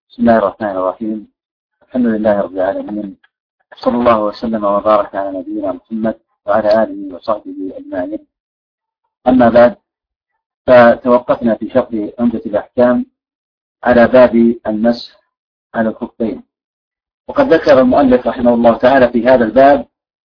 بسم الله الرحمن الرحيم. الحمد لله رب العالمين، صلى الله وسلم وبارك على نبينا محمد وعلى آله وصحبه أجمعين. أما بعد، فتوقفنا في شرح عمدة الأحكام على باب المسح على الخفين، وقد ذكر المؤلف رحمه الله تعالى في هذا الباب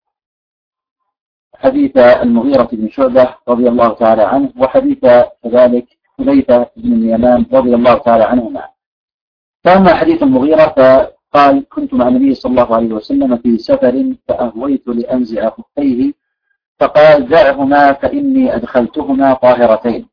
حديث المغيرة بن شعبة رضي الله تعالى عنه، وحديث كذلك حذيفة بن اليمان رضي الله تعالى عنهما. فأما حديث المغيرة فقال: كنت مع النبي صلى الله عليه وسلم في سفر فأهويت لأنزع خفيه فقال: دعهما فإني أدخلتهما طاهرتين.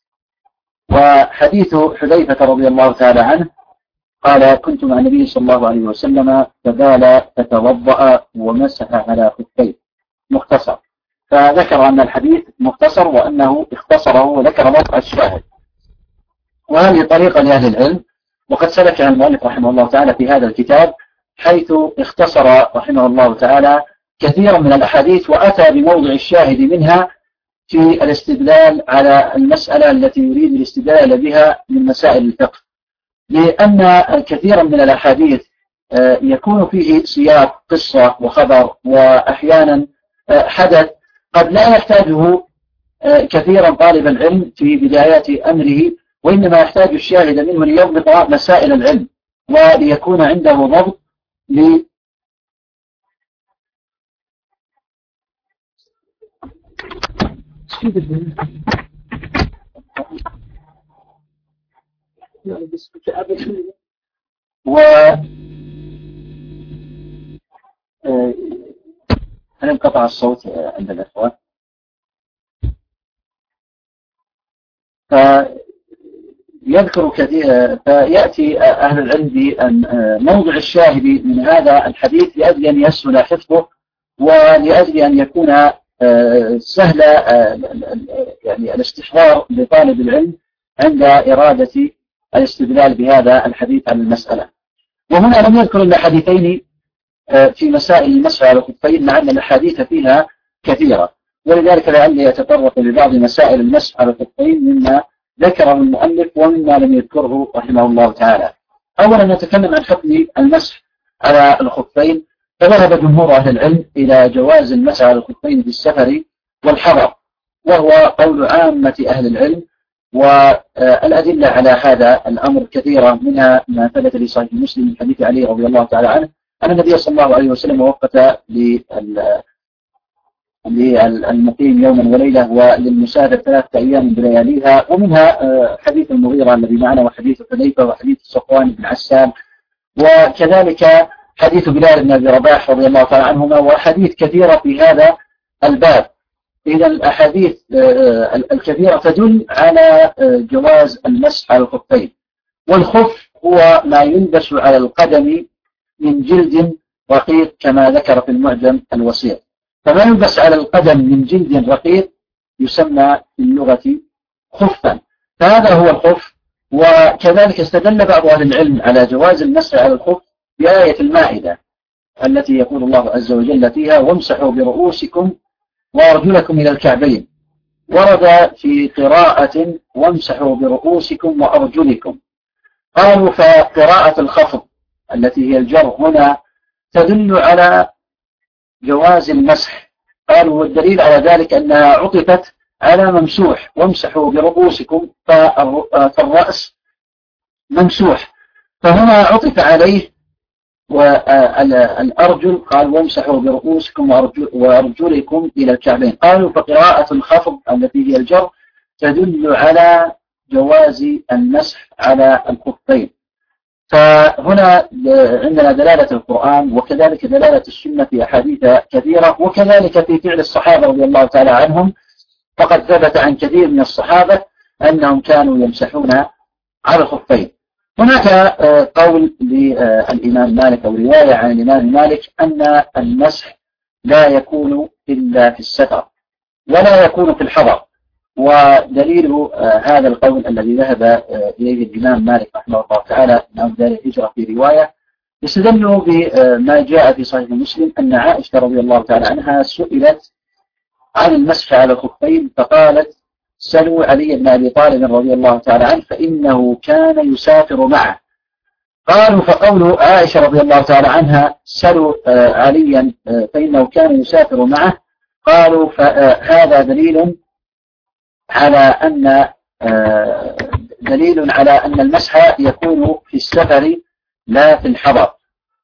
وحديث حذيفة رضي الله تعالى عنه قال: كنت مع النبي صلى الله عليه وسلم فبال فتوضأ ومسح على خفيه، مختصر. فذكر أن الحديث مختصر وأنه اختصره وذكر موضع الشاهد، وهذه طريقة لأهل العلم، وقد سلكها المؤلف رحمه الله تعالى في هذا الكتاب، حيث اختصر رحمه الله تعالى كثيرا من الأحاديث وأتى بموضع الشاهد منها في الاستدلال على المسألة التي يريد الاستدلال بها من مسائل الفقه، لأن كثيرا من الأحاديث يكون فيه سياق قصة وخبر، وأحيانا حدث قد لا يحتاجه كثيرا طالب العلم في بدايات أمره، وإنما يحتاج الشاهد منه ليضبط مسائل العلم وليكون عنده ضبط هل انقطع الصوت عند الأخوة؟ يذكر كثير، فيأتي أهل العلم بأن موضع الشاهد من هذا الحديث لأجل أن يسهل حفظه، ولأجل أن يكون سهل يعني الاستحضار لطالب العلم عند إرادة الاستدلال بهذا الحديث عن المسألة. وهنا لم يذكر إلا حديثين في مسائل المسح على الخفين، مع أن الأحاديث فيها كثيرة، ولذلك لعلي يتطرق لبعض مسائل المسح على الخفين مما ذكره المؤلف ومما لم يذكره رحمه الله تعالى. أولا نتكلم عن حكم المسح على الخفين، فذهب جمهور أهل العلم إلى جواز المسح على الخفين في السفر والحضر، وهو قول عامة أهل العلم، والأدلة على هذا الأمر كثيرة، منها ما ثبت لصحيح مسلم من حديث علي رضي الله تعالى عنه أن النبي صلى الله عليه وسلم وقت للمقيم يوما وليلة وللمسافر 3 أيام بلياليها، ومنها حديث المغيرة الذي معنا، وحديث حذيفة، وحديث صفوان بن عسام، وكذلك حديث بلال بن أبي رباح رضي الله تعالى عنهما، وحديث كثيرة في هذا الباب. إذا الأحاديث الكثيرة تدل على جواز المسح على الخفين. والخف هو ما يلبس على القدم من جلد رقيق كما ذكر في المعجم الوسيط، فما يلبس على القدم من جلد رقيق يسمى في اللغة خفا، فهذا هو الخف. وكذلك استدل بعض أهل العلم على جواز المسح على الخف بآية المائدة التي يقول الله عز وجل فيها: وامسحوا برؤوسكم وأرجلكم إلى الكعبين. ورد في قراءة: وامسحوا برؤوسكم وأرجلكم. قالوا فقراءة الخفض التي هي الجر هنا تدل على جواز المسح. قالوا والدليل على ذلك أنها عطفت على ممسوح: وامسحوا برؤوسكم، فالرأس ممسوح، فهنا عطف عليه. والأرجل قال: وامسحوا برؤوسكم وأرجلكم إلى الكعبين. قالوا فقراءة الخفض التي هي الجر تدل على جواز المسح على الخفين. فهنا عندنا دلالة القرآن، وكذلك دلالة السنة في أحاديث كثيرة، وكذلك في فعل الصحابة رضي الله تعالى عنهم، فقد ثبت عن كثير من الصحابة أنهم كانوا يمسحون على الخفين. هناك قول للإمام مالك أو رواية عن الإمام مالك أن المسح لا يكون إلا في السفر ولا يكون في الحضر، ودليل هذا القول الذي ذهب إليه الإمام مالك رحمه الله تعالى من أبدال الهجرة في رواية، يستدل بما جاء في صحيح مسلم أن عائشة رضي الله تعالى عنها سئلت عن المسح على الخفين فقالت: سلوا علي بن أبي طالب رضي الله تعالى عنه فإنه كان يسافر معه. قالوا فقول عائشة رضي الله تعالى عنها سلوا عليا فإنه كان يسافر معه، قالوا فهذا دليل على أن المسح يكون في السفر لا في الحضر.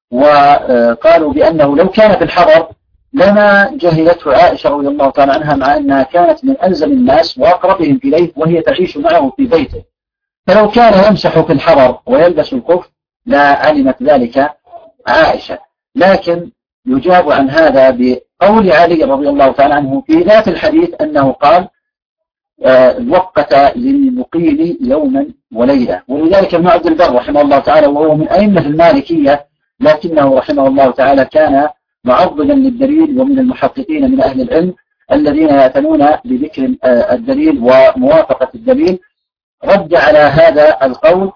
وقالوا بأنه لو كان في الحضر لما جهلته عائشة رضي الله تعالى عنها، مع أنها كانت من ألزم الناس وأقربهم إليه وهي تعيش معه في بيته، فلو كان يمسح في الحضر ويلبس الخف لا علمت ذلك عائشة. لكن يجاب عن هذا بقول علي رضي الله تعالى عنه في ذات الحديث أنه قال وقت للمقيم يوما وليلة. ولذلك ابن عبد البر رحمه الله تعالى وهو من أئمة المالكية، لكنه رحمه الله تعالى كان معضدا للدليل ومن المحققين من أهل العلم الذين يعتنون بذكر الدليل وموافقة الدليل، رد على هذا القول،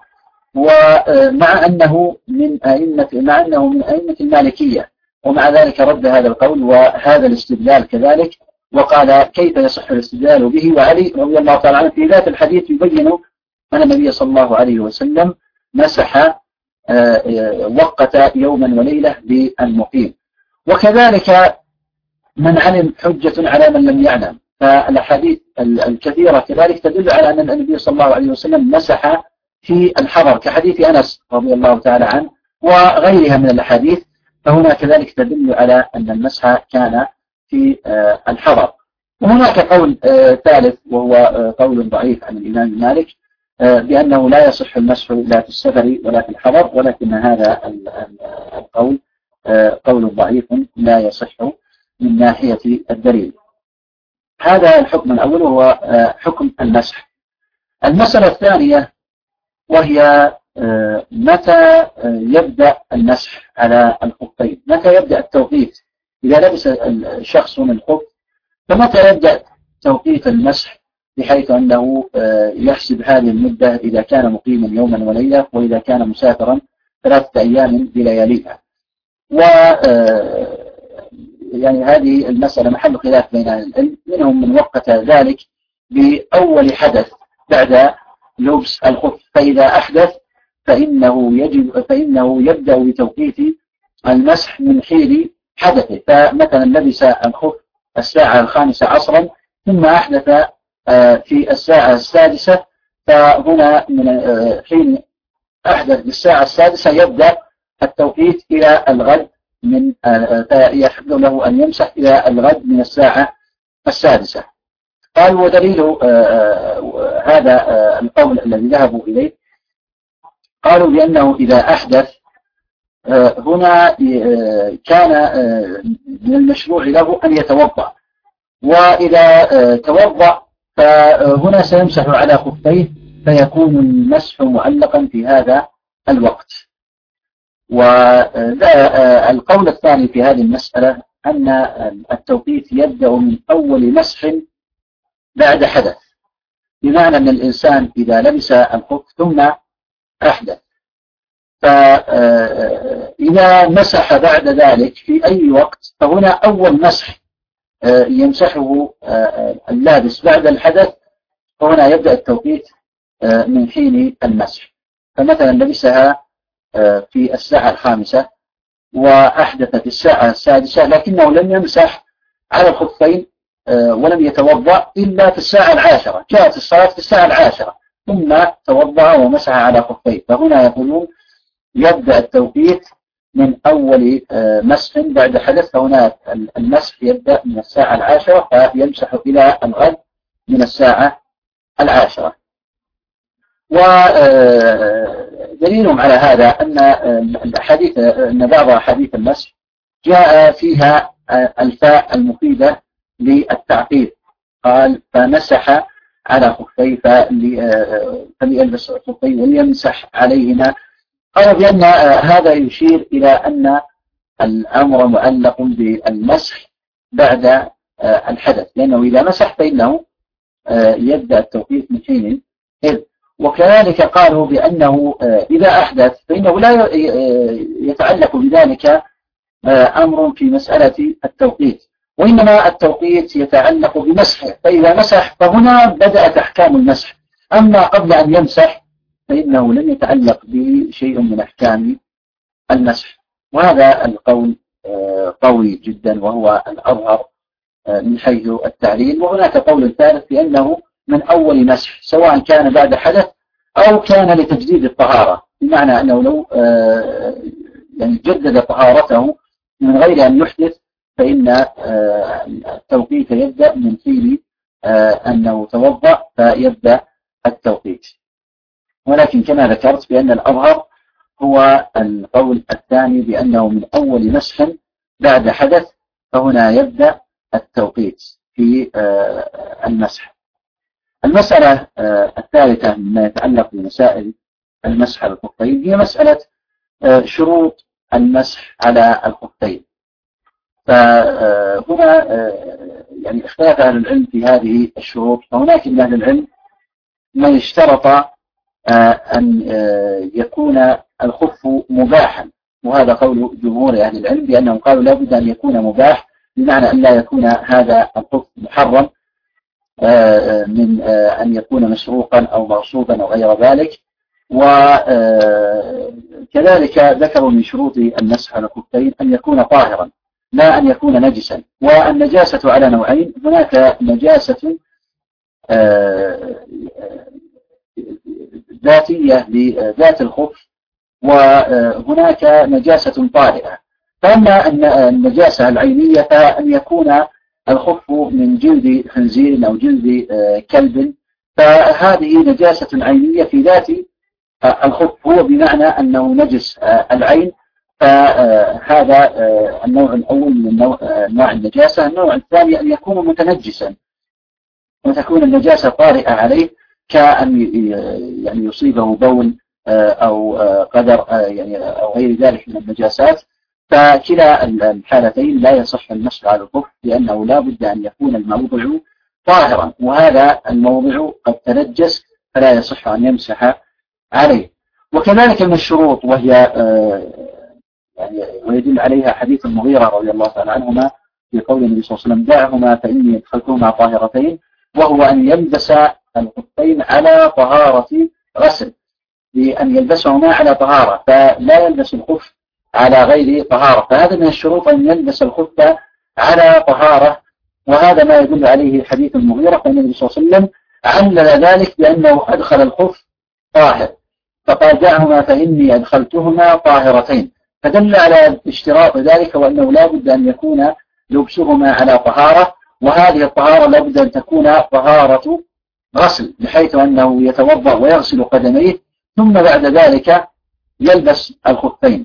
ومع أنه من أئمة المالكية، ومع ذلك رد هذا القول وهذا الاستدلال كذلك، وقال كيف يصح الاستدلال به. وعلي رضي الله تعالى عنه في ذات الحديث يبين أن النبي صلى الله عليه وسلم مسح وقت يوما وليلة بالمقيم. وكذلك من علم حجة على من لم يعلم، فالأحاديث الكثيرة كذلك تدل على أن النبي صلى الله عليه وسلم مسح في الحضر كحديث أنس رضي الله تعالى عنه وغيرها من الأحاديث، فهنا كذلك تدل على أن المسح كان في الحضر. وهناك قول ثالث وهو قول ضعيف عن الإمام مالك بأنه لا يصح المسح لا في السفر ولا في الحضر، ولكن هذا القول قول ضعيف لا يصح من ناحية الدليل. هذا الحكم الأول وهو حكم المسح. المسألة الثانية وهي متى يبدأ المسح على الخفين، متى يبدأ التوقيت إذا لبس الشخص من الخف، فمتى يبدأ توقيت المسح بحيث أنه يحسب هذه المدة إذا كان مقيما يوما وليلة، وإذا كان مسافرا 3 أيام بلياليها. يعني هذه المسألة محل خلاف بين أهل العلم، منهم من وقت ذلك بأول حدث بعد لبس الخف، فإذا أحدث فإنه يبدأ بتوقيت المسح من حين حدثه. فمثلا لبس الخف الساعة 5 عصرا ثم أحدث في الساعة 6، فهنا من حين أحدث بالساعة 6 يبدأ التوقيت إلى الغد فيحب له أن يمسح إلى الغد من الساعة 6. قال ودليل هذا القول الذي ذهبوا إليه، قالوا بأنه إذا أحدث هنا كان من المشروع له أن يتوضأ، وإذا توضأ فهنا سيمسح على خفيه فيكون المسح معلقا في هذا الوقت. والقول الثاني في هذه المسألة أن التوقيت يبدأ من أول مسح بعد حدث، بمعنى أن الإنسان إذا لبس الخف ثم أحدث، فإذا مسح بعد ذلك في أي وقت فهنا أول مسح يمسحه اللابس بعد الحدث، فهنا يبدأ التوقيت من حين المسح. فمثلا لبسها في الساعة 5 وأحدث في الساعة 6، لكنه لم يمسح على الخفين ولم يتوضأ إلا في الساعة 10، جاءت الصلاة في الساعة 10 ثم توضأ ومسح على خفيه، فهنا يقولون يبدأ التوقيت من أول مسح بعد حدث، فهنا المسح يبدأ من الساعة 10 فيمسح إلى الغد من الساعة 10. ودليلهم على هذا أن بعض أحاديث المسح جاء فيها الفاء المفيدة للتعقيب، قال فمسح على خفيه فليلبس خفيه وليمسح عليهما. قال بأن هذا يشير إلى أن الأمر معلق بالمسح بعد الحدث، لأنه إذا مسح فإنه يبدأ التوقيت من حين إذ. وكذلك قالوا بأنه إذا أحدث فإنه لا يتعلق بذلك أمر في مسألة التوقيت، وإنما التوقيت يتعلق بمسحه، فإذا مسح فهنا بدأت أحكام المسح. أما قبل أن يمسح فإنه لم يتعلق به شيء من أحكام المسح. وهذا القول قوي جدا وهو الأظهر من حيث التعليل. وهناك قول ثالث بأنه من أول مسح سواء كان بعد حدث أو كان لتجديد الطهارة، بمعنى أنه لو يعني جدد طهارته من غير أن يحدث فإن التوقيت يبدأ من حين أنه توضأ فيبدأ التوقيت. ولكن كما ذكرت بأن الأظهر هو القول الثاني بأنه من أول مسح بعد حدث فهنا يبدأ التوقيت في المسح. المسألة الثالثة مما يتعلق بمسائل المسح على الخفين هي مسألة شروط المسح على الخفين. فهنا يعني اختلف أهل العلم في هذه الشروط. فهناك من أهل العلم من اشترط أن يكون الخف مباحا، وهذا قول جمهور أهل العلم بأنهم قالوا لا بد أن يكون مباح، بمعنى أن لا يكون هذا الخف محرم من أن يكون مسروقا أو مغصوبا أو غير ذلك. وكذلك ذكروا من شروط المسح على الخفين أن يكون طاهرا لا أن يكون نجسا. والنجاسة على نوعين، هناك نجاسة ذاتية لذات الخف وهناك نجاسة طارئة. فأما النجاسة العينية فأن يكون الخف من جلد خنزير أو جلد كلب، فهذه نجاسة عينية في ذات الخف، هو بمعنى أنه نجس العين. فهذا النوع الأول من نوع النجاسة. النوع الثاني أن يكون متنجسا وتكون النجاسة طارئة عليه، كأن يعني يصيبه بول أو قدر يعني أو غير ذلك من النجاسات. فكلا الحالتين لا يصح المسح على الخف، لأنه لا بد أن يكون الموضع طاهرا، وهذا الموضع قد تنجس فلا يصح أن يمسح عليه. وكذلك من الشروط وهي يعني ويدل عليها حديث المغيرة رضي الله تعالى عنهما في قول النبي صلى الله عليه وسلم دعهما فإني أدخلتهما طاهرتين، وهو أن يلبس الخفين على طهارة غسل، بأن يلبسهما على طهارة، فلا يلبس الخف على غير طهارة. فهذا من الشروط أن يلبس الخف على طهارة، وهذا ما يدل عليه حديث المغيرة فإن النبي صلى الله عليه وسلم علل ذلك بأنه أدخل الخف طاهر، فقال دعهما فإني أدخلتهما طاهرتين، فدل على اشتراط ذلك وأنه لا بد أن يكون لبسهما على طهارة، وهذه الطهارة لا بد أن تكون طهارة غسل، بحيث أنه يتوضأ ويغسل قدميه ثم بعد ذلك يلبس الخفين.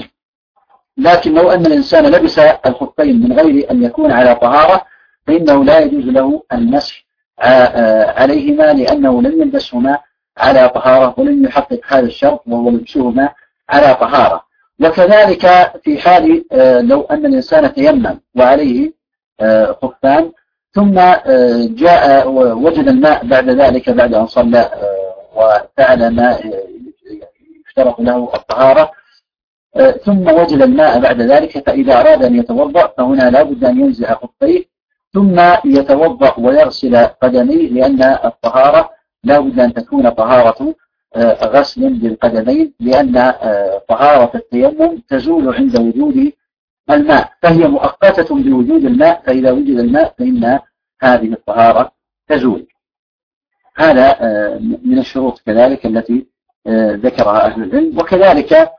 لكن لو أن الإنسان لبس الخفين من غير أن يكون على طهارة فإنه لا يجوز له المسح عليهما، لأنه لم يلبسهما على طهارة ولم يحقق هذا الشرط وهو لبسهما على طهارة. وكذلك في حال لو أن الإنسان تيمم وعليه خفان ثم جاء وجد الماء بعد ذلك بعد أن صلى وفعل ما يشترط له الطهارة ثم وجد الماء بعد ذلك، فإذا أراد أن يتوضأ فهنا لا بد أن ينزع خفيه ثم يتوضأ ويغسل قدميه، لأن الطهارة لا بد أن تكون طهارة غسل للقدمين، لأن طهارة التيمم تزول عند وجود الماء، فهي مؤقتة بوجود الماء، فإذا وجد الماء فإن هذه الطهارة تزول. هذا من الشروط كذلك التي ذكرها أهل العلم. وكذلك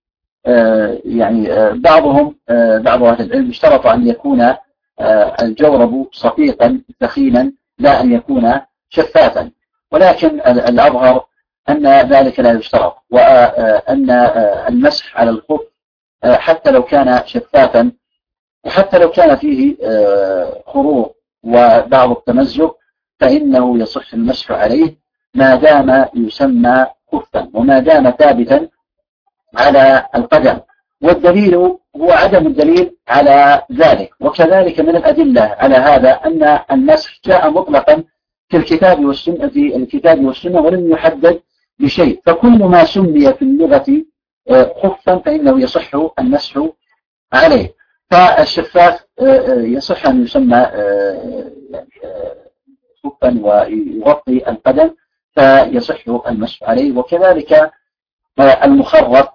يعني بعض أهل العلم اشترط أن يكون الجورب صفيقا ثخينا لا أن يكون شفافا، ولكن الأظهر أن ذلك لا يشترط، وأن المسح على الخف حتى لو كان شفافا وحتى لو كان فيه خروق وبعض التمزق فإنه يصح المسح عليه ما دام يسمى خفا وما دام ثابتا على القدم. والدليل هو عدم الدليل على ذلك. وكذلك من الأدلة على هذا أن المسح جاء مطلقا في الكتاب والسنة ولم يحدد بشيء، فكل ما سمي في اللغة خفا فإنه يصح المسح عليه. فالشفاف يصح أن يسمى خفا ويغطي القدم، فيصح المسح عليه. وكذلك المخرط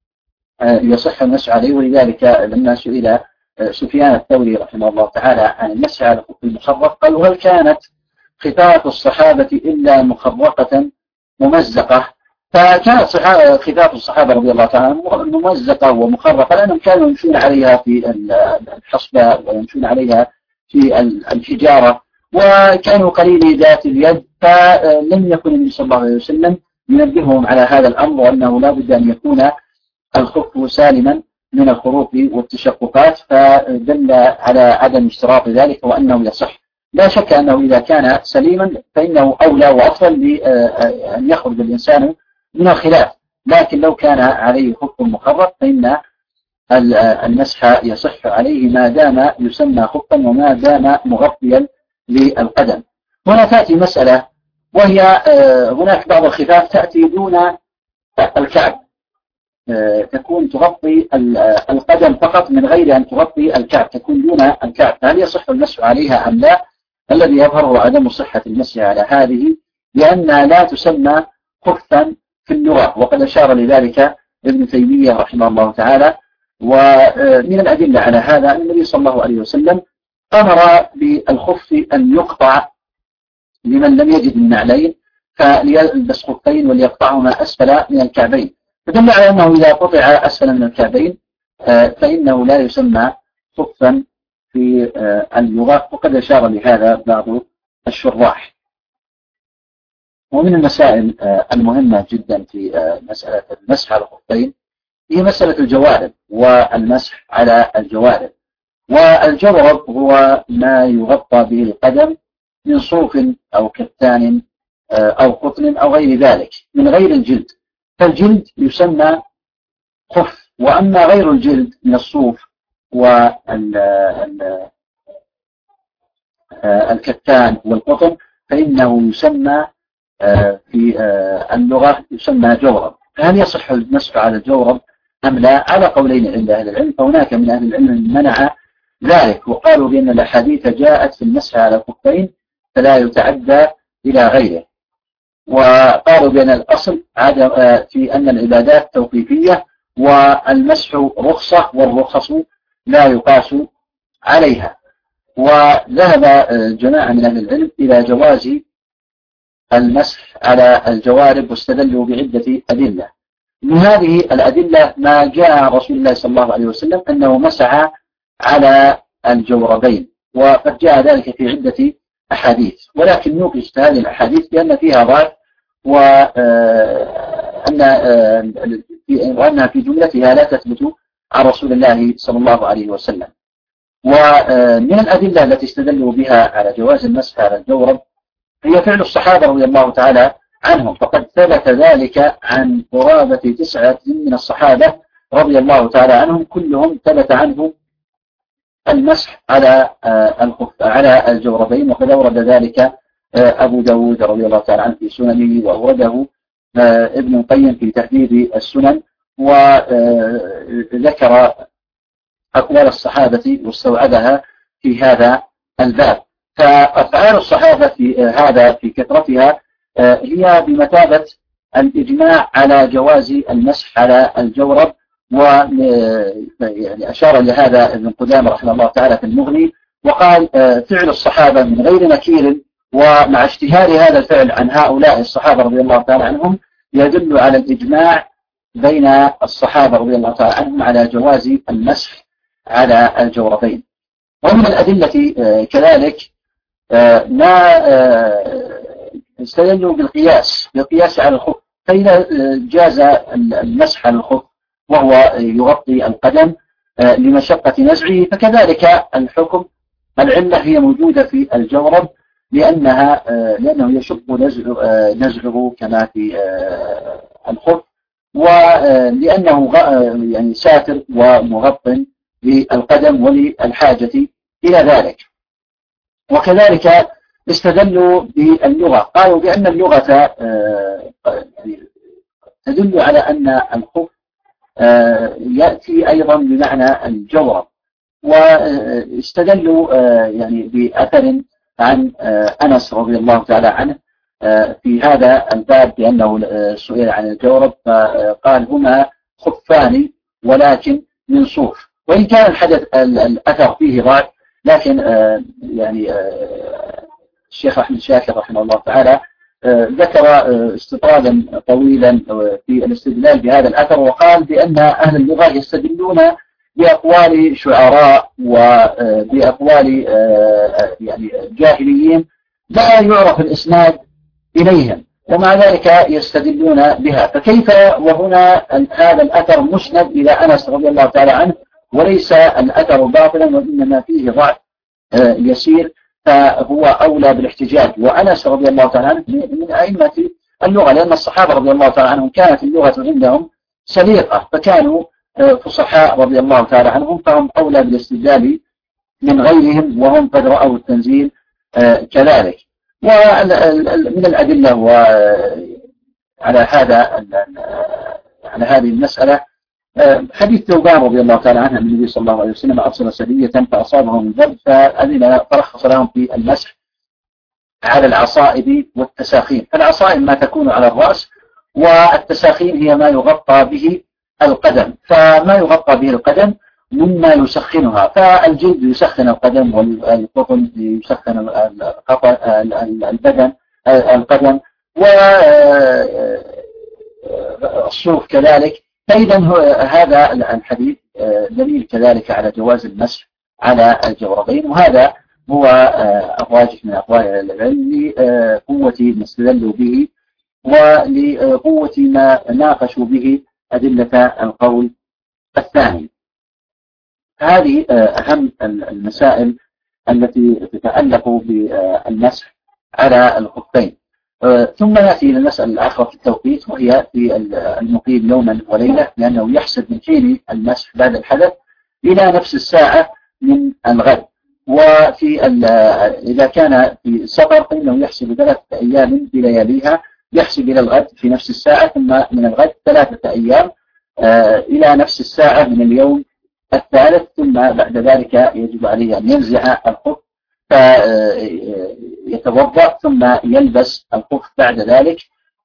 يصح المسح عليه. ولذلك لما سئل سفيان الثوري رحمه الله تعالى عن المسح على الخف المخرط قالوا: هل كانت خفاف الصحابة إلا مخرقة ممزقة؟ فكانت خفاف الصحابة رضي الله تعالى ممزقة ومخرقة، لأنهم كانوا يمشون عليها في الحصبة ويمشون عليها في الحجارة، وكانوا قليلي ذات اليد، فلم يكن النبي صلى الله عليه وسلم ينبههم على هذا الأمر، وأنه لا بد أن يكون الخف سالما من الخروق والتشققات، فدل على عدم اشتراط ذلك وأنه يصح. لا شك أنه إذا كان سليما فإنه أولى وأفضل لأن يخرج الإنسان من الخلاف، لكن لو كان عليه خف مخرق فإن المسح يصح عليه ما دام يسمى خفا وما دام مغطيا للقدم. هنا تأتي مسألة، وهي هناك بعض الخفاف تأتي دون الكعب، تكون تغطي القدم فقط من غير أن تغطي الكعب، تكون دون الكعب، فهل يصح المسح عليها أم لا؟ الذي يظهر هو عدم صحة المسح على هذه، لأنها لا تسمى خفا في اللغة، وقد أشار لذلك ابن تيمية رحمه الله تعالى. ومن الأدلة على هذا أن النبي صلى الله عليه وسلم أمر بالخف أن يقطع لمن لم يجد النعلين، فليلبس خفين وليقطعهما أسفل من الكعبين، فدل على أنه إذا قطع أسفل من الكعبين فإنه لا يسمى خفا في اللغة، وقد أشار لهذا بعض الشراح. ومن المسائل المهمة جدا في مسألة المسح على الخفين هي مسألة الجوارب والمسح على الجوارب. والجورب هو ما يغطى به القدم من صوف أو كتان أو قطن أو غير ذلك من غير الجلد، فالجلد يسمى خف، وأما غير الجلد من الصوف والكتان والقطن فإنه يسمى في اللغة يسمى جورب. هل يصح المسح على الجورب أم لا؟ على قولين عند أهل العلم، فهناك من أهل العلم من منع ذلك، وقالوا بأن الأحاديث جاءت في المسح على الخفين فلا يتعدى إلى غيره، وقالوا بأن الأصل في أن العبادات توقيفية والمسح رخصة والرخص لا يقاس عليها. وذهب جماعة من أهل العلم إلى جواز المسح على الجوارب واستدلوا بعدة أدلة. من هذه الأدلة ما جاء عن رسول الله صلى الله عليه وسلم أنه مسح على الجوربين، وقد جاء ذلك في عدة أحاديث، ولكن نوقش هذه الأحاديث لأن فيها ضعف وأنها في جملتها لا تثبت عن رسول الله صلى الله عليه وسلم. ومن الأدلة التي استدلوا بها على جواز المسح على الجورب هي فعل الصحابة رضي الله تعالى عنهم، فقد ثبت ذلك عن قرابة 9 من الصحابة رضي الله تعالى عنهم كلهم ثبت عنهم المسح على الجوربين، وقد أورد ذلك أبو داود رضي الله تعالى عنه في سننه، وأورده ابن القيم في تهذيب السنن، وذكر أقوال الصحابة واستوعبها في هذا الباب. فأفعال الصحابة في كثرتها هي بمثابة الإجماع على جواز المسح على الجورب. ويعني أشار لهذا ابن قدامة رحمه الله تعالى في المغني، وقال فعل الصحابة من غير نكير، ومع اشتهار هذا الفعل عن هؤلاء الصحابة رضي الله تعالى عنهم يدل على الإجماع بين الصحابة رضي الله تعالى عنهم على جواز المسح على الجوربين. ومن الأدلة كذلك ما استدلوا بالقياس على الخف، فإذا جاز المسح على الخف وهو يغطي القدم لمشقة نزعه، فكذلك الحكم العلة هي موجودة في الجورب لأنه يشق نزعه كما في الخف، ولأنه يعني ساتر ومغط للقدم وللحاجة إلى ذلك. وكذلك استدلوا باللغة، قالوا بأن اللغة تدل على أن الخف يأتي أيضا بمعنى الجورب، واستدلوا يعني بأثر عن أنس رضي الله تعالى عنه في هذا الباب بأنه سئل عن الجورب فقال هما خفان ولكن من صوف، وإن كان الأثر فيه ضعف، لكن يعني الشيخ أحمد شاكر رحمه الله تعالى ذكر استطرادا طويلا في الاستدلال بهذا الأثر، وقال بأن أهل اللغة يستدلون بأقوال شعراء وبأقوال يعني جاهليين لا يعرف الإسناد إليهم، ومع ذلك يستدلون بها. فكيف وهنا هذا الأثر مسند إلى أنس رضي الله تعالى عنه، وليس الأثر باطلا وإنما فيه ضعف يسير، فهو أولى بالاحتجاج. وأنس رضي الله تعالى عنه من أئمة اللغة، لأن الصحابة رضي الله تعالى عنهم كانت اللغة عندهم سليقة، فكانوا فصحاء رضي الله تعالى عنهم، فهم أولى بالاستدلال من غيرهم، وهم قد رأوا التنزيل كذلك. ومن الأدلة على هذه المسألة حديث ثوبان رضي الله تعالى عنه النبي صلى الله عليه وسلم أرسل سرية فأصابهم البرد فأذن فرخص لهم في المسح على العصائب والتساخين. فالعصائب ما تكون على الرأس، والتساخين هي ما يغطى به القدم، فما يغطى به القدم مما يسخنها، فالجلد يسخن القدم، والقطن يسخن القدم، والصوف كذلك. فإذا هذا الحديث دليل كذلك على جواز المسح على الجوربين، وهذا هو الراجح من أقوال العلم لقوة ما استدلوا به ولقوة ما ناقشوا به أدلة القول الثاني. هذه أهم المسائل التي تتعلق بالمسح على الخفين. ثم يأتي إلى المسألة الآخرى في التوقيت، وهي في المقيم يوما وليلة، لأنه يحسب من حين المسح بعد الحدث إلى نفس الساعة من الغد. وفي إذا كان في سفر فإنه يحسب 3 أيام بلياليها، يحسب إلى الغد في نفس الساعة، ثم من الغد 3 أيام إلى نفس الساعة من اليوم الثالث، ثم بعد ذلك يجب عليه أن ينزع الخف فيتوضأ، ثم يلبس الخف بعد ذلك،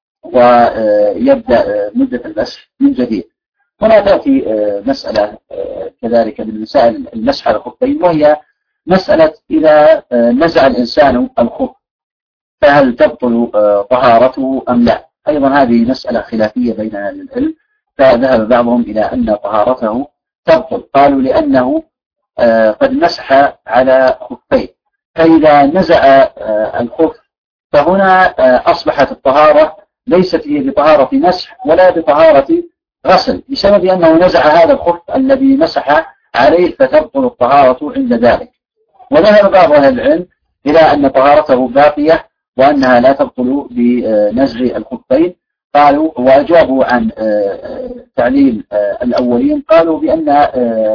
ويبدأ مدة المسح من جديد. هنا تأتي مسألة كذلك من مسائل المسح على الخفين، وهي مسألة إذا نزع الإنسان الخف فهل تبطل طهارته أم لا؟ أيضا هذه مسألة خلافية بين أهل العلم، فذهب بعضهم إلى أن طهارته تبطل، قالوا لأنه قد مسح على خفين، فإذا نزع الخف فهنا أصبحت الطهارة ليست هي بطهارة مسح ولا بطهارة غسل، بسبب أنه نزع هذا الخف الذي مسح عليه، فتبطل الطهارة عند ذلك. وذهب بعض أهل العلم إلى أن طهارته باقية وأنها لا تبطل بنزع الخفين. قالوا وأجابوا عن تعليل الأولين، قالوا بأن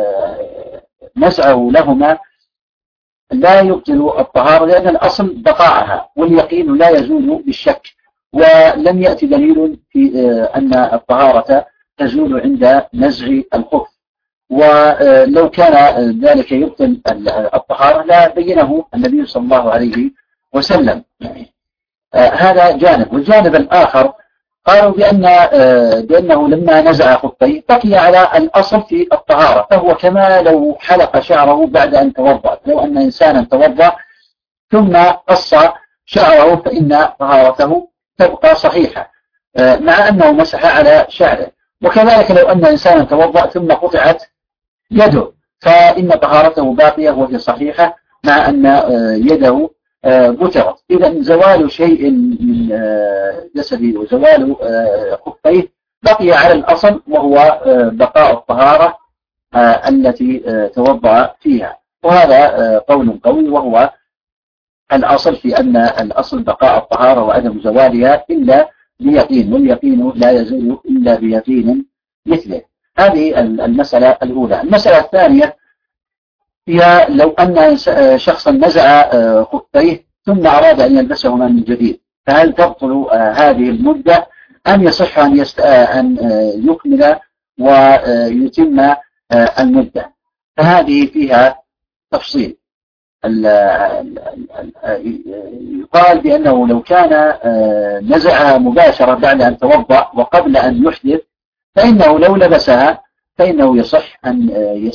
نزعه لهما لا يبطل الطهارة، لأن الأصل بقاعها، واليقين لا يزول بالشك، ولم يأتي دليل في أن الطهارة تزول عند نزع الخف. ولو كان ذلك يبطل الطهارة لا بينه النبي صلى الله عليه وسلم. هذا جانب. والجانب الآخر قالوا بأنه لما نزع خفيه بقي على الأصل في الطهارة، فهو كما لو حلق شعره بعد أن توضأ. لو أن إنسانا توضأ ثم قص شعره فإن طهارته تبقى صحيحة مع أنه مسح على شعره. وكذلك لو أن إنسانا توضأ ثم قطعت يده فإن طهارته باقية وهي صحيحة مع أن يده بترت. إذا زوال شيء من جسده وزوال خفيه بقي على الأصل، وهو بقاء الطهارة التي توضأ فيها. وهذا قول قوي، وهو الأصل في أن الأصل بقاء الطهارة وعدم زوالها إلا بيقين، واليقين لا يزول إلا بيقين مثله. هذه المسألة الأولى. المسألة الثانية هي لو أن شخصا نزع خفيه ثم أراد أن يلبسهما من جديد، فهل تبطل هذه المدة أم يصح أن يكمل ويتم المدة؟ فهذه فيها تفصيل. يقال بأنه لو كان نزعها مباشرة بعد أن توضأ وقبل أن يحدث فإنه لو لبسها فإنه يصح أن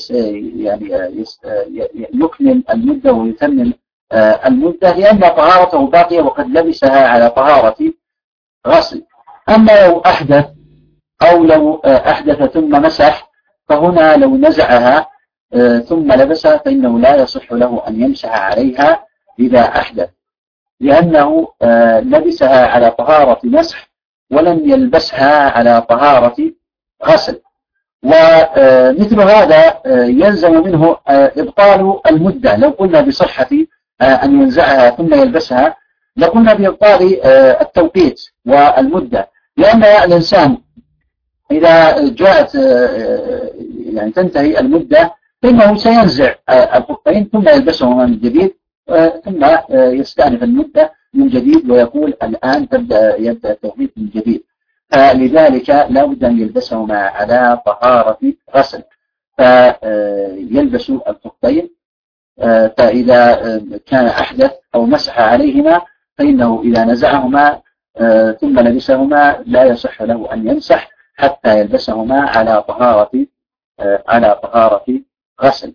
يكمل المدة ويتمم المدة، لأن طهارته باقية وقد لبسها على طهارة غسل. أما لو أحدث أو لو أحدث ثم مسح، فهنا لو نزعها ثم لبسها فإنه لا يصح له أن يمسح عليها إذا أحدث، لأنه لبسها على طهارة مسح ولم يلبسها على طهارة غسل. ومثل هذا يلزم منه إبطال المدة. لو قلنا بصحة أن ينزعها ثم يلبسها لقلنا بإبطال التوقيت والمدة، لأن الإنسان إذا جاءت يعني تنتهي المدة فإنه سينزع الخفين ثم يلبسهما من جديد، ثم يستأنف المدة من جديد ويقول الآن يبدأ التوقيت من جديد. فلذلك لا بد أن يلبسهما على طهارة غسل، فيلبس الخفين. فإذا كان أحدث أو مسح عليهما فإنه إذا نزعهما ثم لبسهما لا يصح له أن يمسح حتى يلبسهما على طهارة غسل.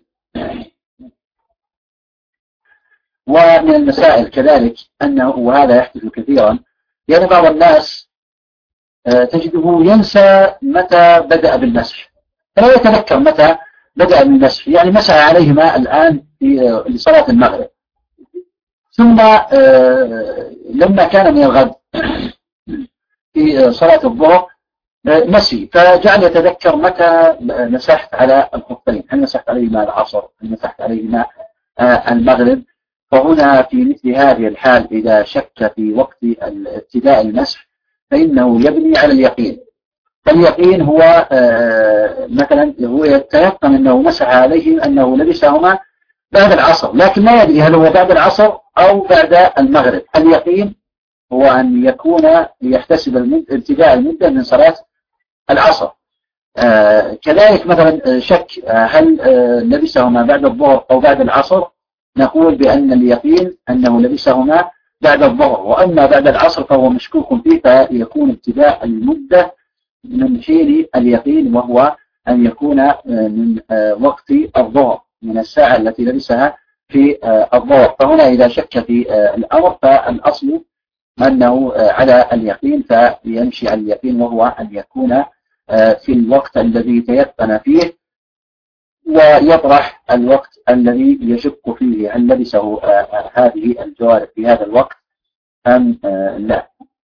ومن المسائل كذلك أنه، وهذا يحدث كثيرا، يعني بعض الناس تجده ينسى متى بدأ بالمسح، فلا يتذكر متى بدأ بالمسح. يعني مسح عليهما الآن في صلاة المغرب، ثم لما كان من الغد في صلاة الظهر نسي، فجعل يتذكر متى مسحت على الخفين، هل مسحت عليهما العصر، هل مسحت عليهما المغرب. فهنا في مثل هذه الحال إذا شك في وقت ابتداء المسح فإنه يبني على اليقين. اليقين هو مثلا هو يتيقن أنه مسح عليه أنه لبسهما بعد العصر، لكن لا يدري هل هو بعد العصر أو بعد المغرب. اليقين هو أن يكون يحتسب ابتداء المدة من صلاة العصر. كذلك مثلا شك هل لبسهما بعد الظهر أو بعد العصر، نقول بأن اليقين أنه لبسهما بعد الظهر، وأما بعد العصر فهو مشكوك فيه، فيكون ابتداء المدة من حين اليقين، وهو أن يكون من وقت الظهر، من الساعة التي لبسها في الظهر. فهنا إذا شك في الأمر فالأصل أنه على اليقين، فيمشي على اليقين، وهو أن يكون في الوقت الذي تيقن فيه، ويطرح الوقت الذي يشك فيه هل لبسه هذه الجوارح في هذا الوقت أم لا.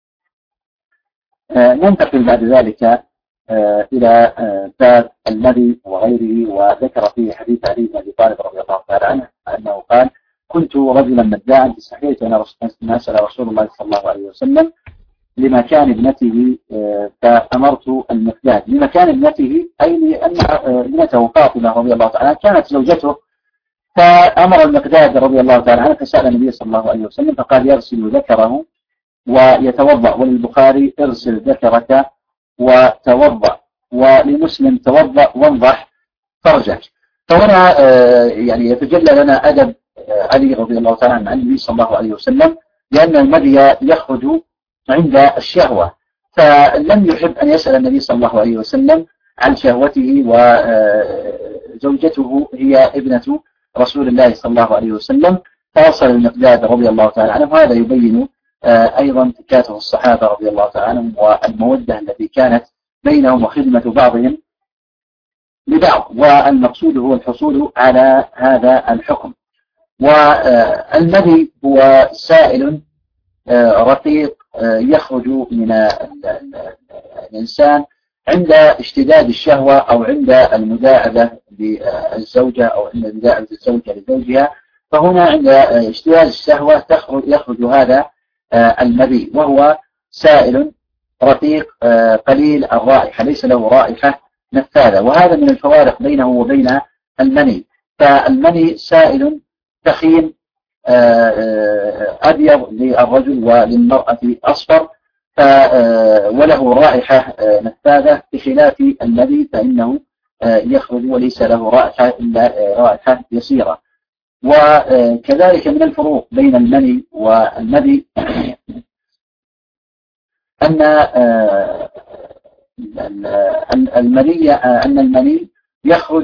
ننتقل بعد ذلك إلى باب المذي وغيره، وذكر فيه حديث علي بن أبي طالب رضي الله تعالى عنه أنه قال: كنت رجلا مداعا فاستحييت أن أسأل رسول الله صلى الله عليه وسلم لمكان ابنته، فأمرت المقداد. لمكان ابنته أي لأن ابنته فاطمة رضي الله تعالى كانت زوجته، فأمر المقداد رضي الله تعالى عنه فسأل النبي صلى الله عليه وسلم فقال: يغسل ذكره ويتوضأ. وللبخاري: ارسل ذكرك وتوضأ. ولمسلم: توضأ وانضح فرجك. فهنا يعني يتجلى لنا أدب علي رضي الله تعالى عنه عن النبي صلى الله عليه وسلم، لأن المذي يخرج عند الشهوة، فلم يحب أن يسأل النبي صلى الله عليه وسلم عن شهوته، وزوجته هي ابنة رسول الله صلى الله عليه وسلم، فوصل المقداد رضي الله تعالى عنه. وهذا يبين أيضا تكاتف الصحابة رضي الله تعالى عنهم والمودة التي كانت بينهم وخدمة بعضهم لبعض، والمقصود هو الحصول على هذا الحكم. والمذي هو سائل رقيق يخرج من الإنسان عند اشتداد الشهوة، أو عند المداعبة للزوجة، أو عند مداعبة الزوجة لزوجها. فهنا عند اشتداد الشهوة يخرج هذا المذي، وهو سائل رقيق قليل الرائحة، ليس له رائحة نفاذة. وهذا من الفوارق بينه وبين المني. فالمني سائل ثخين أبيض للرجل وللمرأة أصفر، وله رائحة نفاذة، بخلاف الذي فإنه يخرج وليس له رائحة إلا رائحة يسيرة. وكذلك من الفروق بين المني والمذي أن المني يخرج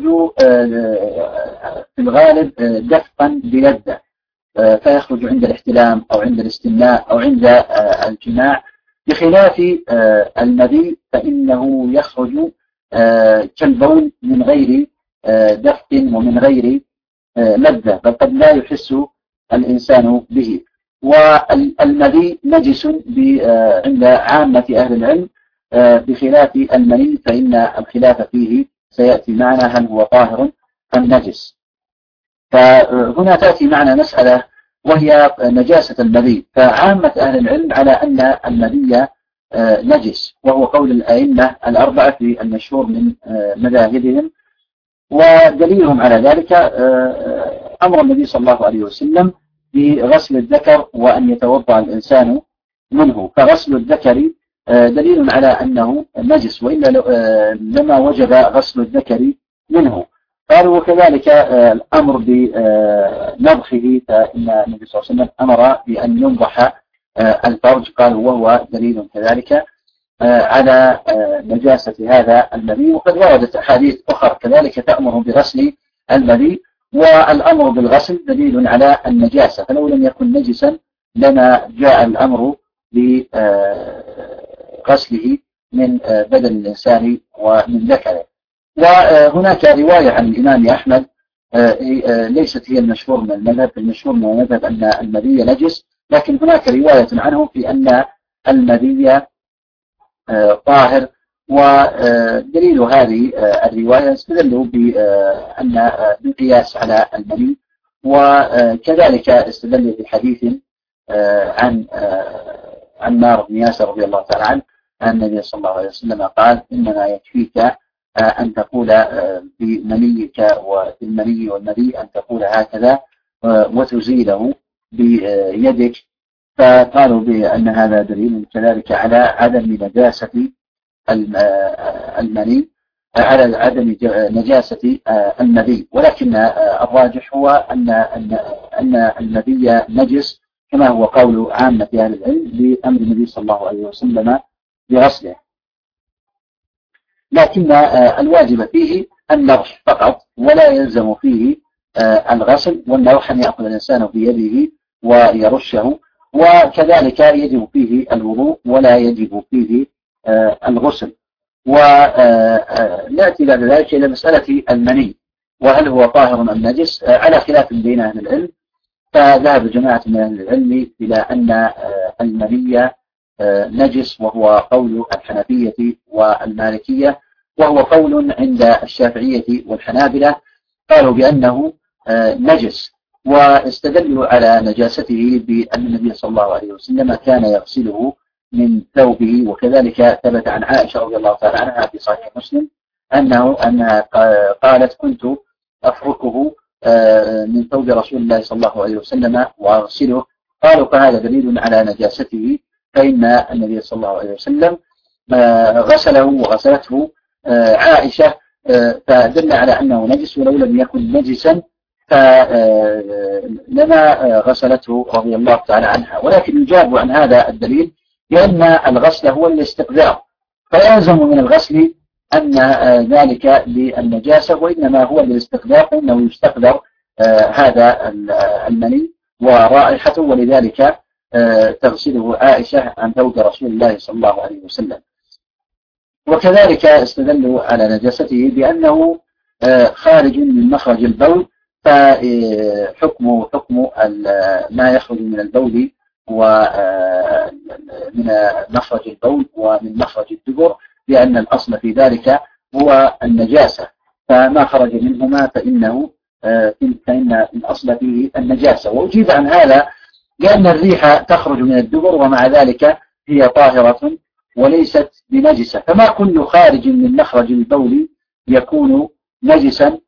في الغالب دفقا بلذة، فيخرج عند الاحتلام أو عند الاستمناء أو عند الجماع، بخلاف المذي فإنه يخرج كالبول من غير دفق ومن غير لذة، بل قد لا يحس الإنسان به. والمذي نجس عند عامة أهل العلم، بخلاف المني فإن الخلاف فيه سيأتي معنا هل هو طاهر أم نجس. فهنا تأتي معنا مسألة وهي نجاسة المذي. فعامة أهل العلم على أن المذي نجس، وهو قول الأئمة الأربعة في المشهور من مذاهبهم، ودليلهم على ذلك أمر النبي صلى الله عليه وسلم بغسل الذكر وأن يتوضأ الإنسان منه. فغسل الذكر دليل على أنه نجس، وإلا لما وجب غسل الذكر منه. قالوا وكذلك الأمر بنضخه، فإن النبي صلى الله عليه وسلم أمر بأن ينضح الفرج، قالوا وهو دليل كذلك على نجاسة هذا المذي. وقد وردت أحاديث أخرى كذلك تأمر بغسل المذي، والأمر بالغسل دليل على النجاسة، فلو لم يكن نجسا لما جاء الأمر بغسله من بدن الإنسان ومن ذكره. وهناك رواية عن الإمام أحمد ليست هي المشهور من المذهب، المشهور من المذهب أن المذي نجس، لكن هناك رواية عنه في أن المذي طاهر. ودليل هذه الرواية استدلوا بأن بالقياس على المني، وكذلك استدلوا بحديث عن عمار بن ياسر رضي الله تعالى عنه أن النبي صلى الله عليه وسلم قال إنما يكفيك أن تقول بمنيك وبالمني والمذي أن تقول هكذا وتزيله بيدك. فقالوا بأن هذا دليل كذلك على عدم نجاسة المني، على عدم نجاسة المذي، ولكن الراجح هو أن المذي نجس، كما هو قول عامة أهل العلم بأمر النبي صلى الله عليه وسلم بغسله. لكن الواجب فيه النضح فقط، ولا يلزم فيه الغسل، والنضح أن يأخذ الإنسان بيده ويرشه، وكذلك يجب فيه الوضوء ولا يجب فيه الغسل. ونأتي بعد ذلك إلى مسألة المني، وهل هو طاهر أم نجس، على خلاف بين أهل العلم. فذهب جماعة من أهل العلم إلى أن المني نجس، وهو قول الحنفية والمالكية، وهو قول عند الشافعية والحنابلة، قالوا بأنه نجس، واستدلوا على نجاسته بأن النبي صلى الله عليه وسلم كان يغسله من ثوبه. وكذلك ثبت عن عائشة رضي الله تعالى عنها في صحيح مسلم أنها قالت كنت أفركه من ثوب رسول الله صلى الله عليه وسلم وأغسله. قالوا فهذا دليل على نجاسته، فإن النبي صلى الله عليه وسلم غسله وغسلته عائشة، فدل على أنه نجس، ولو لم يكن نجسا فلما غسلته رضي الله تعالى عنها. ولكن يجاب عن هذا الدليل بأن الغسل هو الاستقذار، فيلزم من الغسل أن ذلك للنجاسة، وإنما هو للاستقذار، فإنه يستقذر هذا المني ورائحته، ولذلك تغسله عائشة عن ثوب رسول الله صلى الله عليه وسلم. وكذلك استدلوا على نجاسته بأنه خارج من مخرج البول، فحكم ما يخرج من البول ومن مخرج البول ومن مخرج الدبر، لأن الأصل في ذلك هو النجاسة، فما خرج منهما فإن الأصل فيه النجاسة. وأجيب عن هذا لأن الريح تخرج من الدبر ومع ذلك هي طاهرة وليست بنجسة، فما كل خارج من مخرج البول يكون نجسا،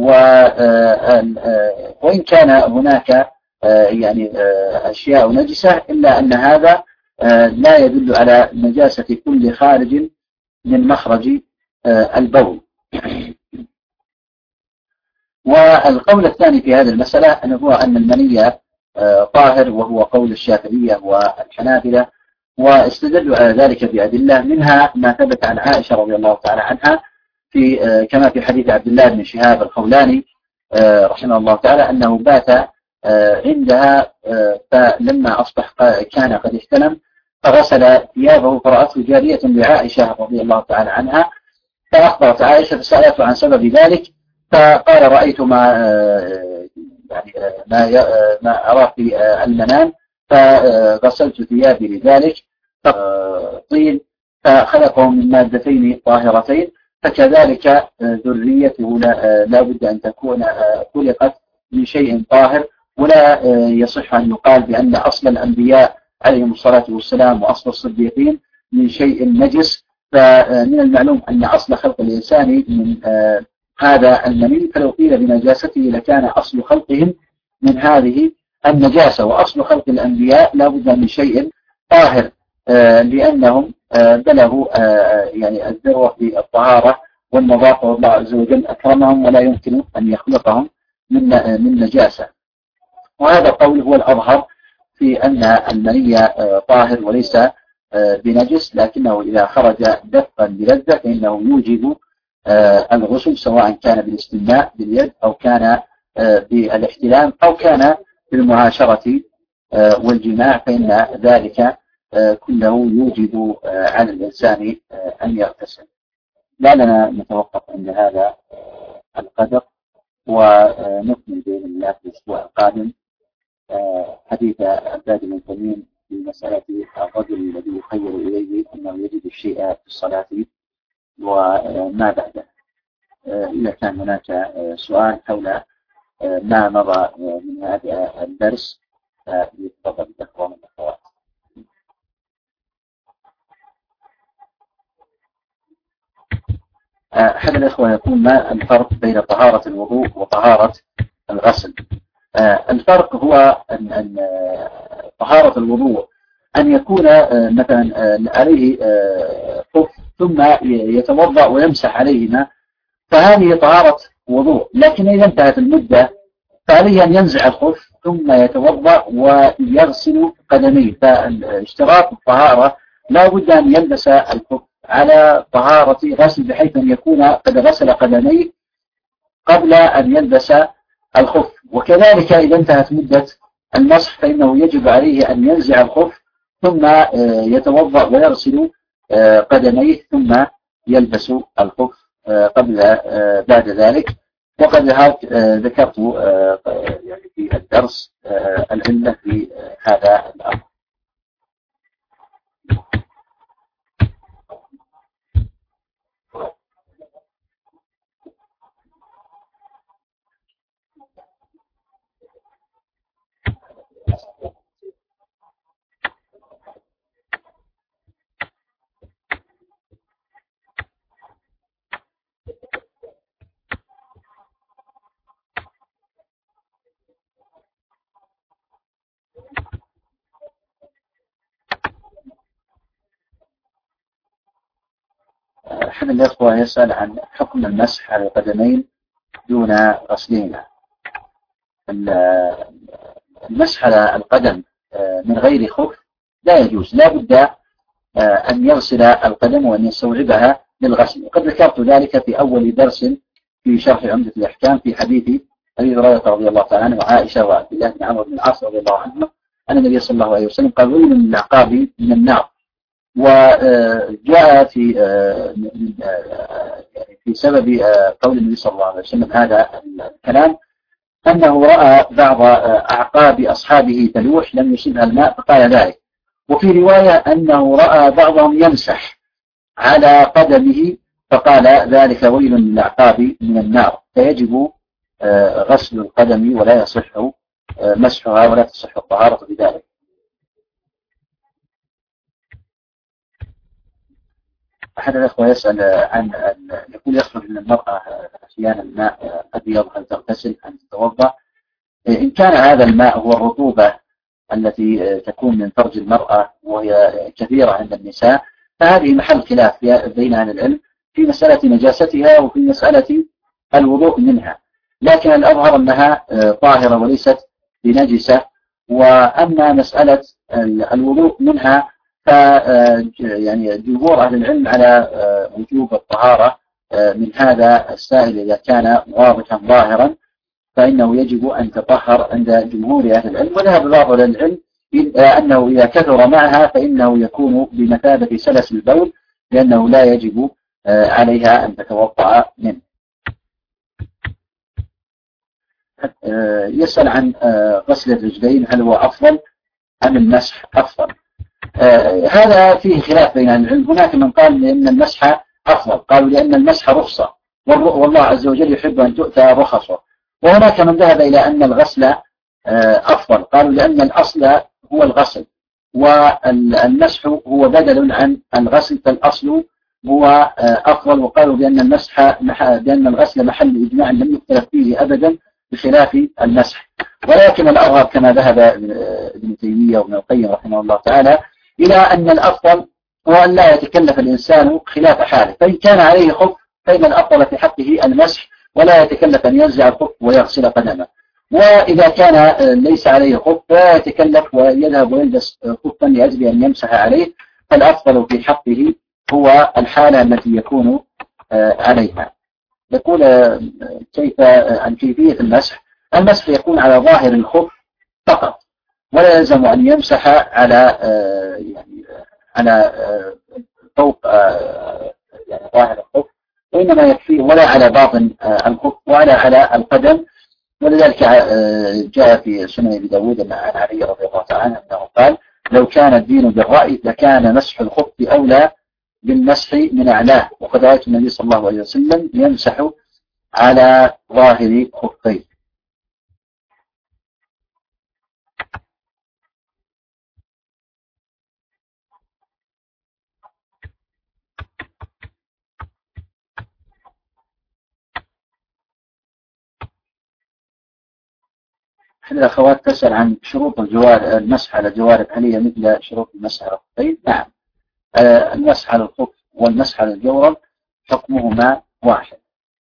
وإن كان هناك يعني أشياء نجسة، إلا أن هذا لا يدل على نجاسة كل خارج من مخرج البول. والقول الثاني في هذه المسألة أن هو أن المني طاهر، وهو قول الشافعية والحنابلة، واستدلوا على ذلك بأدلة، منها ما ثبت عن عائشة رضي الله تعالى عنها في كما في حديث عبد الله بن شهاب الخولاني رحمه الله تعالى أنه بات عندها، فلما أصبح كان قد احتلم فغسل ثيابه فرأته جارية لعائشة رضي الله تعالى عنها، فأخبرت عائشة فسألته عن سبب ذلك، فقال رأيت يعني ما أرى في المنام فغسلت ثيابي لذلك طين فخلقه من مادتين طاهرتين، فكذلك ذريته لا بد أن تكون خلقت من شيء طاهر، ولا يصح أن يقال بأن أصل الأنبياء عليهم الصلاة والسلام وأصل الصديقين من شيء نجس. فمن المعلوم أن أصل خلق الإنسان من هذا المني، فلو قيل بنجاسته لكان أصل خلقهم من هذه النجاسة، وأصل خلق الأنبياء لا بد من شيء طاهر، لأنهم بلغوا يعني الذروة في الطهارة والنظافة، والله عز وجل أكرمهم ولا يمكن أن يخلقهم من نجاسة. وهذا القول هو الأظهر في أن المني طاهر وليس بنجس، لكنه إذا خرج دفقا بلذة فإنه يوجب الغسل، سواء كان بالاستناء باليد أو كان بالاحتلام أو كان بالمعاشرة والجماع، فإن ذلك كله يوجب على الإنسان أن يغتسل. لعلنا نتوقف عند هذا القدر، ونكمل بإذن الله في الأسبوع القادم حديث عباد بن تميم في مسألة الرجل الذي يخير إليه أنه يجد الشيء في الصلاة وما بعده. إذا كان هناك سؤال حول ما مضى من هذا الدرس يتفضل الأخوة والأخوات. أحد الأخوة يقول: ما الفرق بين طهارة الوضوء وطهارة الغسل؟ الفرق هو أن طهارة الوضوء أن يكون مثلا عليه خف ثم يتوضأ ويمسح عليهما، فهذه طهارة وضوء. لكن إذا انتهت المدة فعليه أن ينزع الخف ثم يتوضأ ويغسل قدميه. فاشتراط الطهارة لا بد أن يلبس الخف على طهارة غسل، بحيث أن يكون قد غسل قدميه قبل أن يلبس الخف. وكذلك إذا انتهت مدة المسح فإنه يجب عليه أن ينزع الخف ثم يتوضأ ويغسل قدميه ثم يلبس الخف بعد ذلك. وقد ذكرت يعني في الدرس العلة في هذا الأمر. أحد الأخوة يسأل عن حكم المسح على القدمين دون غسلهما. المسح على القدم من غير خف لا يجوز، لا بد أن يغسل القدم وأن يستوعبها للغسل. وقد ذكرت ذلك في أول درس في شرح عمدة الأحكام في حديث أبي هريرة رضي الله تعالى عنه وعائشة وعبد الله بن عمرو بن العاص رضي الله عنهما أن النبي صلى الله عليه وسلم قال: ويل للعقاب من النار. وجاء في سبب قول النبي صلى الله عليه وسلم هذا الكلام أنه رأى بعض أعقاب أصحابه تلوح لم يصبها الماء فقال ذلك. وفي رواية أنه رأى بعضهم يمسح على قدمه فقال ذلك ويل للعقاب من النار. فيجب غسل القدم ولا يصح مسحها ولا تصح الطهارة بذلك. أحد الأخوة يسأل عن يقول: يخرج من المرأة أحيانا الماء أبيض، هل تغتسل أم تتوضأ؟ إن كان هذا الماء هو الرطوبة التي تكون من فرج المرأة وهي كثيرة عند النساء، فهذه محل خلاف بين أهل العلم في مسألة نجاستها وفي مسألة الوضوء منها. لكن الأظهر أنها طاهرة وليست بنجسة. وأما مسألة الوضوء منها يعني جمهور أهل العلم على وجوب الطهارة من هذا السائل إذا كان واضحا ظاهرا، فإنه يجب أن تطهر عند جمهور أهل العلم. وذهب بعض أهل العلم أنه إذا كثر معها فإنه يكون بمثابة سلس البول، لأنه لا يجب عليها أن تتوضأ منه. يسأل عن غسل الرجلين، هل هو أفضل أم المسح أفضل؟ هذا فيه خلاف بين العلم. هناك من قال لأن المسح أفضل، قالوا لأن المسح رخصة والله عز وجل يحب أن تؤتى رخصه. وهناك من ذهب إلى أن الغسل أفضل، قالوا لأن الأصل هو الغسل والمسح هو بدل عن الغسل، فالأصل هو أفضل. وقالوا بأن الغسل محل إجماع لم يختلف فيه أبدا بخلاف المسح. ولكن الأظهر كما ذهب ابن تيمية وابن القيم رحمه الله تعالى إلى أن الأفضل هو أن لا يتكلف الإنسان خلاف حاله، فإن كان عليه خف فإن الأفضل في حقه المسح ولا يتكلف أن ينزع الخف ويغسل قدمه. وإذا كان ليس عليه خف فيتكلف ويذهب ويلبس خفا لأجل أن يمسح عليه، فالأفضل في حقه هو الحالة التي يكون عليها. يقول كيف عن كيفية المسح؟ المسح يكون على ظاهر الخف فقط، ولا يلزم أن يمسح على على فوق ظاهر الخف، وإنما يكفيه ولا على باطن الخف ولا على القدم. ولذلك جاء في سنن أبي داود عن علي رضي الله تعالى عنه أنه قال: لو كان الدين بالرأي لكان مسح الخف أولى بالمسح من أعلاه. وقد رأيت النبي صلى الله عليه وسلم يمسح على ظاهر خفيه. أحد الأخوات تسأل عن شروط المسح على الجوارب، هل هي مثل شروط المسح على الخفين؟ نعم، المسح على الخف والمسح على الجورب حكمهما واحد.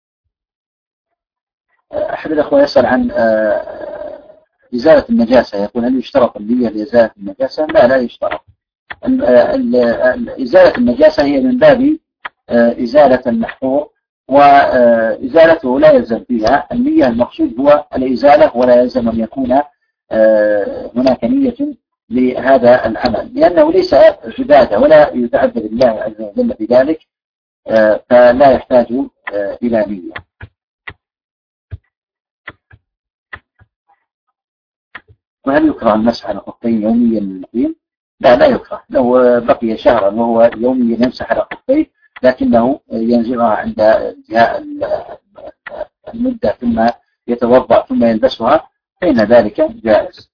أحد الأخوة يسأل عن إزالة النجاسة، يقول: هل يشترط النية لإزالة النجاسة؟ لا يشترط. إزالة النجاسة هي من باب إزالة المحظور، وإزالته لا يلزم فيها النية. المقصود هو الإزالة، ولا يلزم أن يكون هناك نية لهذا العمل، لأنه ليس عبادة ولا يتعبد الله عز وجل بذلك، فلا يحتاج إلى نية. وهل يكره المسح على الخفين يوميا للمقيم؟ لا يكره. لو بقي شهرا وهو يوميا يمسح على الخفين لكنه ينزعها عند انتهاء المدة ثم يتوضأ ثم يلبسها فإن ذلك جائز.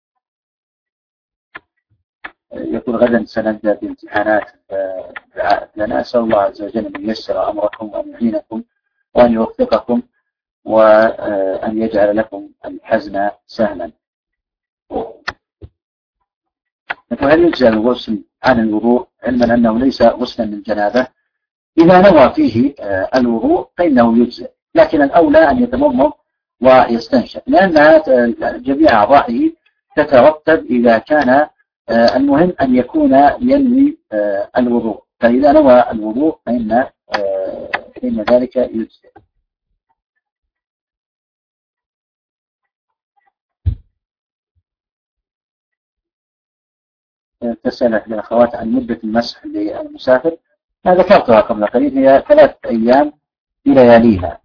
يقول: غدا سنبدأ بامتحانات لنا، أسأل الله عز وجل أن ييسر أمركم وأن يعينكم وأن يوفقكم وأن يجعل لكم الحزن سهلا. هل يجزى الغسل عن الوضوء، علما أنه ليس غسلا للجنابة؟ إذا نوى فيه الوضوء فإنه يجزى، لكن الأولى أن يتمضمض ويستنشق، لأن جميع أعضائه تترتب إذا كان المهم أن يكون ينوي الوضوء، فإذا نوى الوضوء فإن ذلك يجزى. تسأل إحدى الأخوات عن مدة المسح للمسافر. ما ذكرتها قبل قليل، هي 3 أيام بلياليها.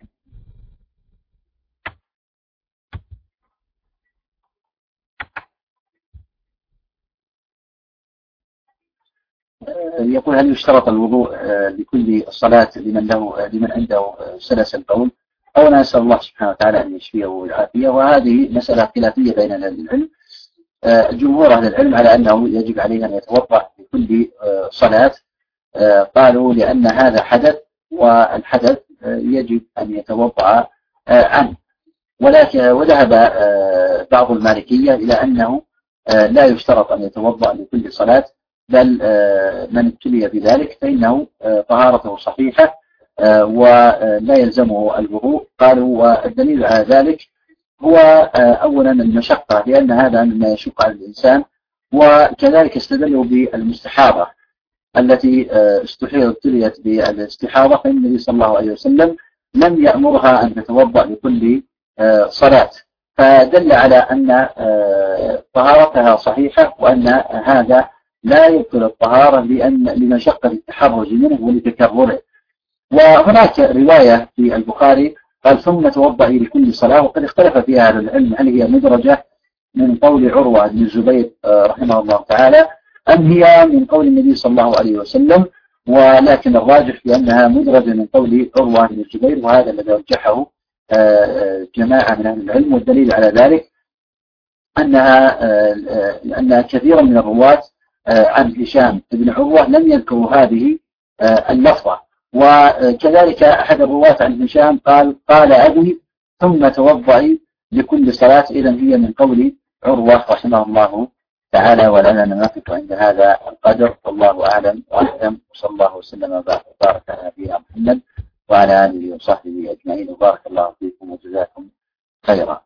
يقول: هل يشترط الوضوء لكل صلاة لمن عنده سلس البول؟ أو نسأل الله سبحانه وتعالى أن يشفيه ويعافيه، وهذه مسألة خلافية بين العلم. جمهور أهل العلم على أنه يجب عليه أن يتوضأ لكل صلاة، قالوا لأن هذا حدث والحدث يجب أن يتوضأ عنه. وذهب بعض المالكية إلى أنه لا يشترط أن يتوضأ لكل صلاة، بل من ابتلي بذلك فإنه طهارته صحيحة ولا يلزمه الوضوء قالوا والدليل على ذلك هو أولا المشقة، لأن هذا مما يشق على الإنسان، وكذلك استدلوا بالمستحاضة التي ابتليت بالاستحاضة، فإن النبي صلى الله عليه وسلم لم يأمرها أن تتوضأ لكل صلاة، فدل على أن طهارتها صحيحة، وأن هذا لا يبطل الطهارة لمشقة التحرج منه ولتكرره. وهناك رواية في البخاري قال ثم توضئي لكل صلاة، وقد اختلف فيها أهل العلم هل هي مدرجة من قول عروة بن الزبير رحمه الله تعالى أم هي من قول النبي صلى الله عليه وسلم، ولكن الراجح في أنها مدرجة من قول عروة بن الزبير، وهذا الذي رجحه جماعة من أهل العلم. والدليل على ذلك أن كثيرا من الرواة عن هشام بن عروة لم يذكروا هذه اللفظة، وكذلك أحد الرواة عن هشام قال أبي ثم توضئي لكل صلاة، إذن هي من قول عروة رحمه الله تعالى. ولنا نقف عند هذا القدر، والله أعلم وأحكم، وصلى الله وسلم وبارك على نبينا محمد وعلى آله وصحبه أجمعين، وبارك الله فيكم وجزاكم خيرا.